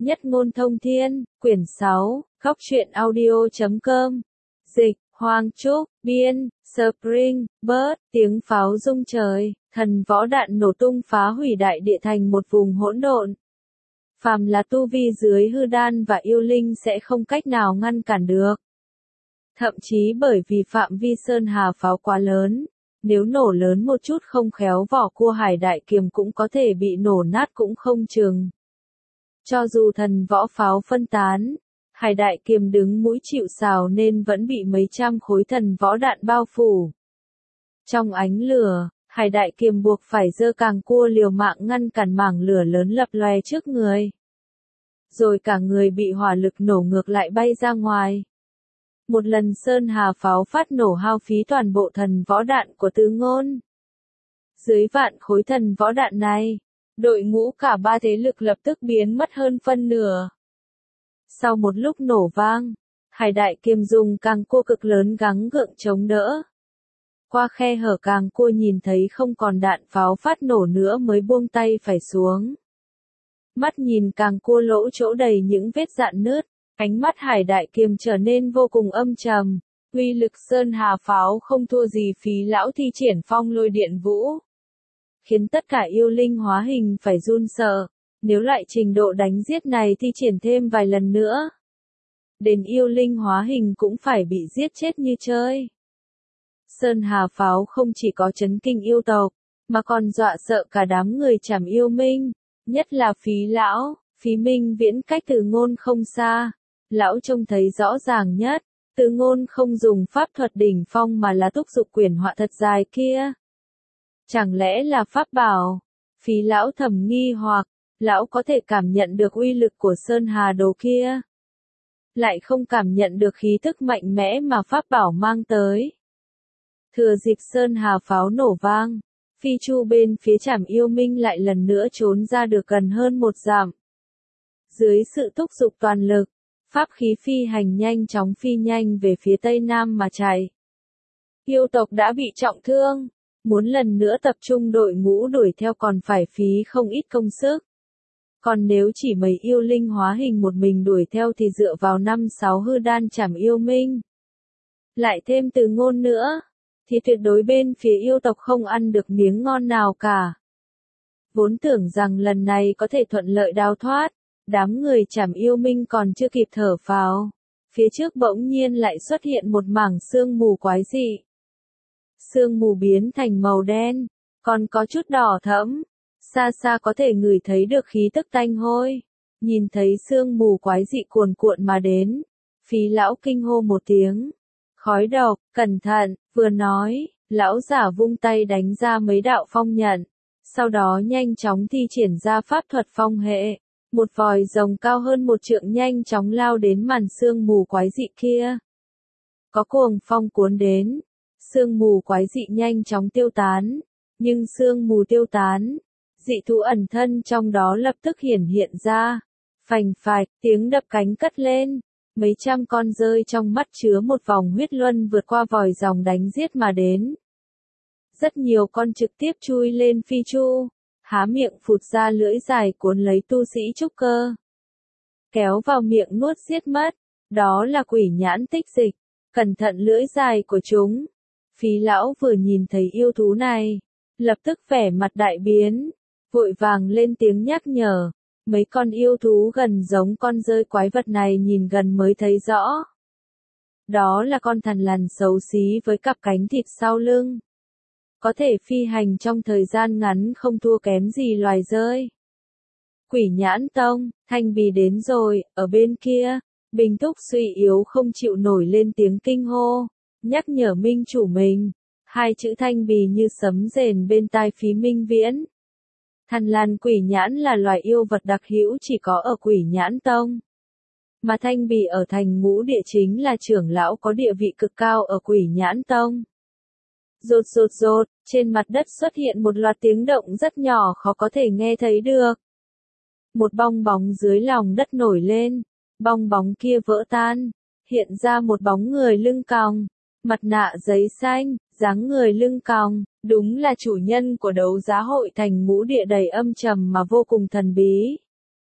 Nhất ngôn thông thiên, quyển 6, Góc truyện audio.com. Dịch, Hoàng Trúc, biên, Spring, Bird, tiếng pháo rung trời, thần võ đạn nổ tung phá hủy đại địa thành một vùng hỗn độn. Phàm là tu vi dưới hư đan và yêu linh sẽ không cách nào ngăn cản được. Thậm chí bởi vì phạm vi sơn hà pháo quá lớn, nếu nổ lớn một chút không khéo vỏ cua hải đại kiềm cũng có thể bị nổ nát cũng không chừng. Cho dù thần võ pháo phân tán, hải đại kiềm đứng mũi chịu sào nên vẫn bị mấy trăm khối thần võ đạn bao phủ. Trong ánh lửa, hải đại kiềm buộc phải giơ càng cua liều mạng ngăn cản mảng lửa lớn lập lòe trước người. Rồi cả người bị hỏa lực nổ ngược lại bay ra ngoài. Một lần sơn hà pháo phát nổ hao phí toàn bộ thần võ đạn của Tứ Ngôn. Dưới vạn khối thần võ đạn này, đội ngũ cả ba thế lực lập tức biến mất hơn phân nửa. Sau một lúc nổ vang, hải đại kiềm dùng càng cua cực lớn gắng gượng chống đỡ. Qua khe hở càng cua nhìn thấy không còn đạn pháo phát nổ nữa mới buông tay phải xuống. Mắt nhìn càng cua lỗ chỗ đầy những vết rạn nứt, ánh mắt hải đại kiềm trở nên vô cùng âm trầm. Uy lực sơn hà pháo không thua gì phí lão thi triển phong lôi điện vũ. Khiến tất cả yêu linh hóa hình phải run sợ. Nếu loại trình độ đánh giết này thi triển thêm vài lần nữa, đến yêu linh hóa hình cũng phải bị giết chết như chơi. Sơn hà pháo không chỉ có chấn kinh yêu tộc, mà còn dọa sợ cả đám người Trảm Yêu Minh, nhất là phí lão. Phí Minh Viễn cách Từ Ngôn không xa, lão trông thấy rõ ràng nhất, Từ Ngôn không dùng pháp thuật đỉnh phong mà là thúc giục quyển họa thật dài kia. Chẳng lẽ là pháp bảo? Phí lão thầm nghi hoặc, lão có thể cảm nhận được uy lực của sơn hà đồ kia, lại không cảm nhận được khí tức mạnh mẽ mà pháp bảo mang tới. Thừa dịp sơn hà pháo nổ vang, phi chu bên phía Trảm Yêu Minh lại lần nữa trốn ra được gần hơn một dặm. Dưới sự thúc giục toàn lực, pháp khí phi hành nhanh chóng phi nhanh về phía tây nam mà chạy. Yêu tộc đã bị trọng thương, muốn lần nữa tập trung đội ngũ đuổi theo còn phải phí không ít công sức. Còn nếu chỉ mấy yêu linh hóa hình một mình đuổi theo thì dựa vào 5-6 hư đan Trảm Yêu Minh, lại thêm Từ Ngôn nữa, thì tuyệt đối bên phía yêu tộc không ăn được miếng ngon nào cả. Vốn tưởng rằng lần này có thể thuận lợi đào thoát, đám người Trảm Yêu Minh còn chưa kịp thở phào, phía trước bỗng nhiên lại xuất hiện một mảng sương mù quái dị. Sương mù biến thành màu đen, còn có chút đỏ thẫm, xa xa có thể ngửi thấy được khí tức tanh hôi. Nhìn thấy sương mù quái dị cuồn cuộn mà đến, phí lão kinh hô một tiếng. Khói độc, cẩn thận, vừa nói, lão giả vung tay đánh ra mấy đạo phong nhận, sau đó nhanh chóng thi triển ra pháp thuật phong hệ. Một vòi rồng cao hơn 1 trượng nhanh chóng lao đến màn sương mù quái dị kia. Có cuồng phong cuốn đến, sương mù quái dị nhanh chóng tiêu tán, nhưng sương mù tiêu tán, dị thú ẩn thân trong đó lập tức hiển hiện ra. Phành phạch, tiếng đập cánh cất lên, mấy trăm con rơi trong mắt chứa một vòng huyết luân vượt qua vòi rồng đánh giết mà đến. Rất nhiều con trực tiếp chui lên phi chu, há miệng phụt ra lưỡi dài cuốn lấy tu sĩ trúc cơ. Kéo vào miệng nuốt giết mất, đó là quỷ nhãn tích dịch, cẩn thận lưỡi dài của chúng. Phí lão vừa nhìn thấy yêu thú này, lập tức vẻ mặt đại biến, vội vàng lên tiếng nhắc nhở. Mấy con yêu thú gần giống con rơi quái vật này nhìn gần mới thấy rõ. Đó là con thằn lằn xấu xí với cặp cánh thịt sau lưng. Có thể phi hành trong thời gian ngắn không thua kém gì loài rơi. Quỷ Nhãn Tông, Thanh Bì đến rồi, ở bên kia. Bình Thúc suy yếu không chịu nổi lên tiếng kinh hô, nhắc nhở minh chủ mình. Hai chữ Thanh Bì như sấm rền bên tai Phí Minh Viễn. Thằn lằn Quỷ Nhãn là loài yêu vật đặc hữu chỉ có ở Quỷ Nhãn Tông. Mà Thanh Bì ở thành Ngũ Địa chính là trưởng lão có địa vị cực cao ở Quỷ Nhãn Tông. Rột rột rột, trên mặt đất xuất hiện một loạt tiếng động rất nhỏ khó có thể nghe thấy được. Một bong bóng dưới lòng đất nổi lên, bong bóng kia vỡ tan, hiện ra một bóng người lưng còng, mặt nạ giấy xanh, dáng người lưng còng, đúng là chủ nhân của đấu giá hội thành Ngũ Địa đầy âm trầm mà vô cùng thần bí.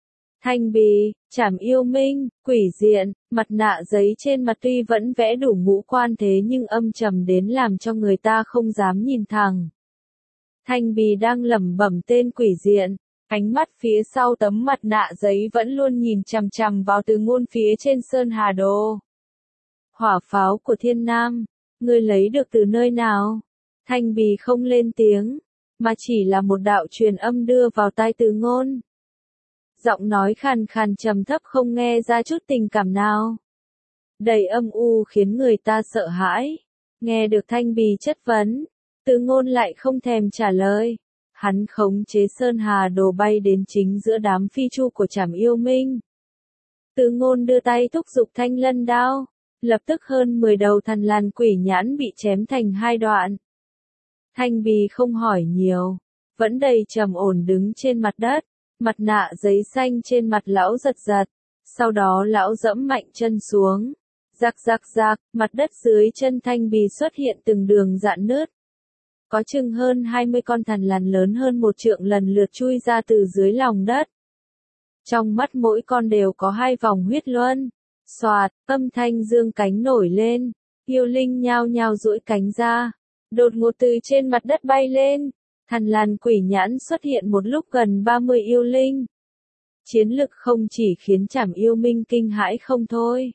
Thanh bì, trảm yêu minh, quỷ diện, mặt nạ giấy trên mặt tuy vẫn vẽ đủ ngũ quan thế nhưng âm trầm đến làm cho người ta không dám nhìn thẳng. Thanh bì đang lẩm bẩm tên quỷ diện, ánh mắt phía sau tấm mặt nạ giấy vẫn luôn nhìn chằm chằm vào Từ Ngôn phía trên Sơn Hà Đồ. Hỏa pháo của Thiên Nam, ngươi lấy được từ nơi nào? Thanh bì không lên tiếng, mà chỉ là một đạo truyền âm đưa vào tai Từ Ngôn. Giọng nói khàn khàn trầm thấp không nghe ra chút tình cảm nào. Đầy âm u khiến người ta sợ hãi. Nghe được Thanh bì chất vấn, Từ Ngôn lại không thèm trả lời. Hắn khống chế Sơn Hà Đồ bay đến chính giữa đám phi chu của Trảm Yêu Minh. Từ Ngôn đưa tay thúc giục Thanh Lân đao, lập tức hơn 10 đầu thần lằn quỷ nhãn bị chém thành hai đoạn. Thanh bì không hỏi nhiều, vẫn đầy trầm ổn đứng trên mặt đất, mặt nạ giấy xanh trên mặt lão giật giật, sau đó lão dẫm mạnh chân xuống. Rạc rạc rạc, mặt đất dưới chân Thanh bì xuất hiện từng đường rạn nứt. Có chừng hơn 20 con thần lằn lớn hơn 1 trượng lần lượt chui ra từ dưới lòng đất. Trong mắt mỗi con đều có 2 vòng huyết luân. Xoạt, âm thanh dương cánh nổi lên, yêu linh nhao nhao duỗi cánh ra, đột ngột từ trên mặt đất bay lên. Thần lằn quỷ nhãn xuất hiện một lúc gần 30 yêu linh. Chiến lực không chỉ khiến Trảm Yêu Minh kinh hãi không thôi,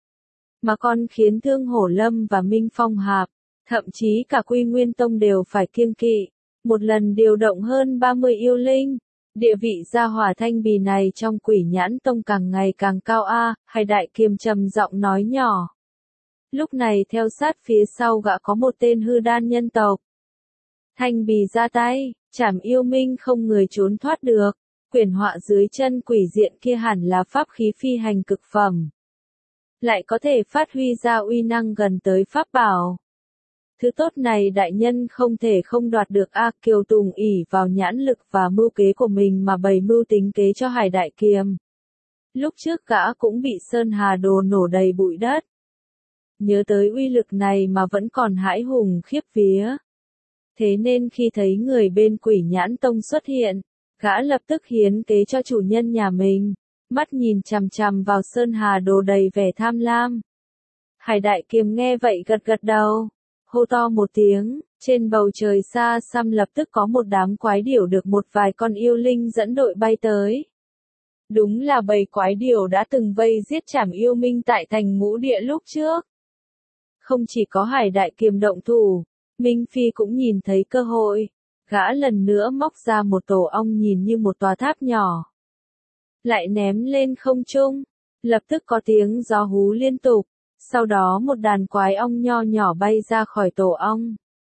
mà còn khiến Thương Hổ Lâm và Minh Phong Hạp, thậm chí cả Quy Nguyên Tông đều phải kiêng kỵ. Một lần điều động hơn 30 yêu linh, địa vị gia hỏa Thanh bì này trong Quỷ Nhãn Tông càng ngày càng cao a. Hải Đại Kiềm trầm giọng nói nhỏ. Lúc này theo sát phía sau gã có một tên hư đan nhân tộc. Thanh bì ra tay, Trảm Yêu Minh không người trốn thoát được. Quyển họa dưới chân quỷ diện kia hẳn là pháp khí phi hành cực phẩm, lại có thể phát huy ra uy năng gần tới pháp bảo. Thứ tốt này đại nhân không thể không đoạt được a. Kiều Tùng ỷ vào nhãn lực và mưu kế của mình mà bày mưu tính kế cho Hải Đại Kiềm. Lúc trước gã cũng bị Sơn Hà Đồ nổ đầy bụi đất. Nhớ tới uy lực này mà vẫn còn hãi hùng khiếp vía. Thế nên khi thấy người bên Quỷ Nhãn Tông xuất hiện, gã lập tức hiến kế cho chủ nhân nhà mình, mắt nhìn chằm chằm vào Sơn Hà Đồ đầy vẻ tham lam. Hải Đại Kiềm nghe vậy gật gật đầu, hô to một tiếng, trên bầu trời xa xăm lập tức có một đám quái điểu được một vài con yêu linh dẫn đội bay tới. Đúng là bầy quái điểu đã từng vây giết Trảm Yêu Minh tại thành Ngũ Địa lúc trước. Không chỉ có Hải Đại Kiềm động thủ, Minh Phi cũng nhìn thấy cơ hội, gã lần nữa móc ra một tổ ong nhìn như một tòa tháp nhỏ, lại ném lên không trung, lập tức có tiếng gió hú liên tục, sau đó một đàn quái ong nho nhỏ bay ra khỏi tổ ong.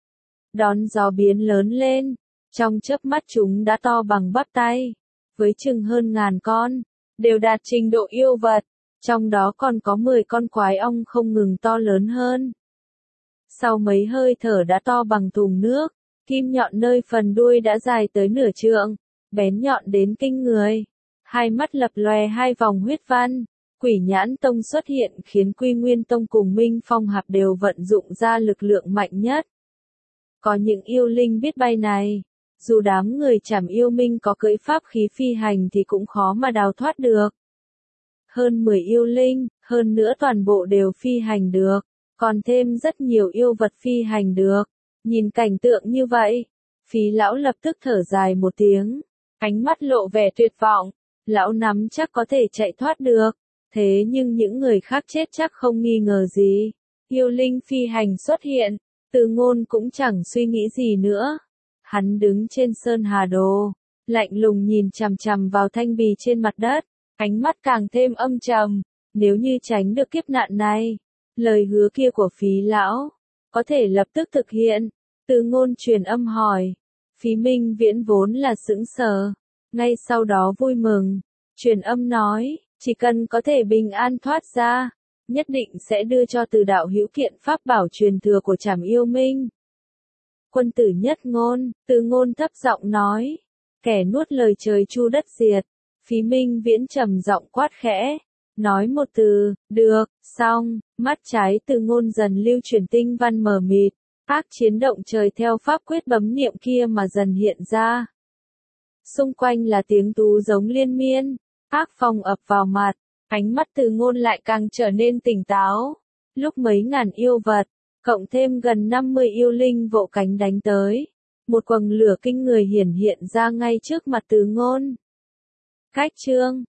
Đón gió biến lớn lên, trong chớp mắt chúng đã to bằng bắp tay, với chừng hơn 1000 con, đều đạt trình độ yêu vật, trong đó còn có 10 con quái ong không ngừng to lớn hơn. Sau mấy hơi thở đã to bằng thùng nước, kim nhọn nơi phần đuôi đã dài tới nửa trượng, bén nhọn đến kinh người. Hai mắt lập lòe 2 vòng huyết văn, Quỷ Nhãn Tông xuất hiện khiến Quy Nguyên Tông cùng Minh Phong Hạp đều vận dụng ra lực lượng mạnh nhất. Có những yêu linh biết bay này, dù đám người Trảm Yêu Minh có cưỡi pháp khí phi hành thì cũng khó mà đào thoát được. Hơn 10 yêu linh, hơn nữa toàn bộ đều phi hành được, còn thêm rất nhiều yêu vật phi hành được. Nhìn cảnh tượng như vậy, Phí lão lập tức thở dài một tiếng, ánh mắt lộ vẻ tuyệt vọng. Lão nắm chắc có thể chạy thoát được, thế nhưng những người khác chết chắc không nghi ngờ gì. Yêu linh phi hành xuất hiện, Từ Ngôn cũng chẳng suy nghĩ gì nữa. Hắn đứng trên Sơn Hà Đồ, lạnh lùng nhìn chằm chằm vào Thanh bì trên mặt đất, ánh mắt càng thêm âm trầm. Nếu như tránh được kiếp nạn này, lời hứa kia của Phí lão có thể lập tức thực hiện. Từ Ngôn truyền âm hỏi, Phí Minh Viễn vốn là sững sờ, ngay sau đó vui mừng, truyền âm nói, chỉ cần có thể bình an thoát ra, nhất định sẽ đưa cho Từ đạo hữu kiện pháp bảo truyền thừa của Trảm Yêu Minh. Quân tử nhất ngôn, Từ Ngôn thấp giọng nói, kẻ nuốt lời trời chu đất diệt. Phí Minh Viễn trầm giọng quát khẽ, nói một từ, được, xong, mắt trái Từ Ngôn dần lưu chuyển tinh văn mờ mịt, ác chiến động trời theo pháp quyết bấm niệm kia mà dần hiện ra. Xung quanh là tiếng tú giống liên miên, Ác phong ập vào mặt, ánh mắt Từ Ngôn lại càng trở nên tỉnh táo. Lúc mấy ngàn yêu vật, cộng thêm gần 50 yêu linh vỗ cánh đánh tới, một quầng lửa kinh người hiển hiện ra ngay trước mặt Từ Ngôn. Khách trương,